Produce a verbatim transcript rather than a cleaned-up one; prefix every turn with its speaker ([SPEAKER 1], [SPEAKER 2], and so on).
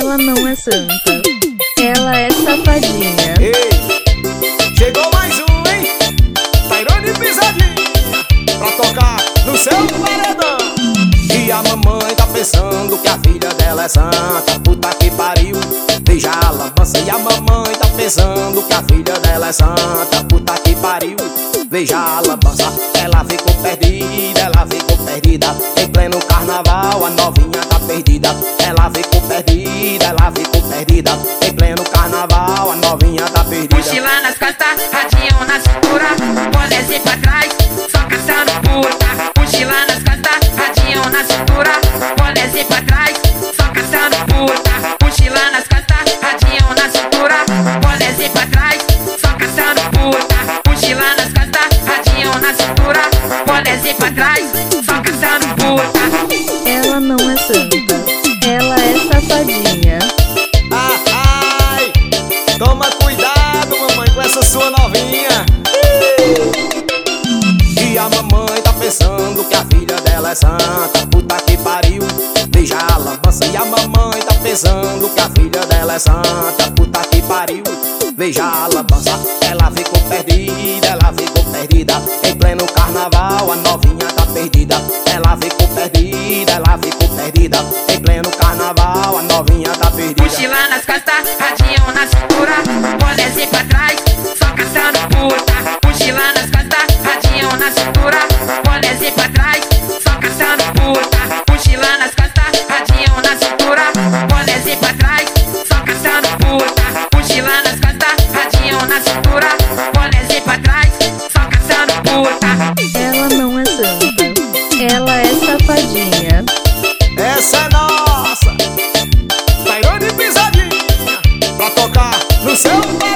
[SPEAKER 1] Ela não é santa, ela é safadinha.
[SPEAKER 2] Ei, chegou mais um, hein? Tairone Pisadinha, pra tocar no seu paredão. E a mamãe tá pensando que a filha dela é santa. Puta que pariu, veja a lambança. E a mamãe tá pensando que a filha dela é santa. Puta que pariu, veja a lambança. Ela ficou perdida, ela ficou perdida. Em pleno carnaval a novinha tá perdida. Ela ficou perdida, ela ficou perdida. Em pleno carnaval a novinha tá perdida.
[SPEAKER 3] Mochila nas costas, radinho na cintura, bonézinho pra trás, só caçando puta. Mochila nas costas, radinho na cintura, bonézinho pra trás, só caçando puta. Mochila nas costas, radinho na cintura, bonézinho pra trás, só caçando puta. Mochila nas costas, radinho na cintura, bonézinho pra trás, só caçando puta.
[SPEAKER 1] Ela não é santa, ela é safadinha.
[SPEAKER 2] Ah, ai, toma cuidado, mamãe, com essa sua novinha. E a mamãe tá pensando que a filha dela é santa. Puta que pariu, veja a lambança. E a mamãe tá pensando que a filha dela é santa. Puta que pariu, veja a lambança. Ela ficou perdida, ela ficou perdida. Em pleno carnaval a novinha tá perdida. Ela ficou perdida, ela ficou perdida. Em pleno carnaval a novinha tá perdida.
[SPEAKER 3] Mochila nas costas, radinho na cintura, bonézinho pra trás, só caçando puta. Mochila nas costas, radinho na cintura, bonézinho pra trás, só caçando puta. Mochila nas costas, radinho na cintura, bonézinho pra trás, só caçando puta. Mochila nas costas, radinho na cintura, bonézinho pra trás, só caçando puta.
[SPEAKER 1] Ela não é santa, ela é safadinha.
[SPEAKER 2] Essa é nossa, Tairone Pisadinha, pra tocar no seu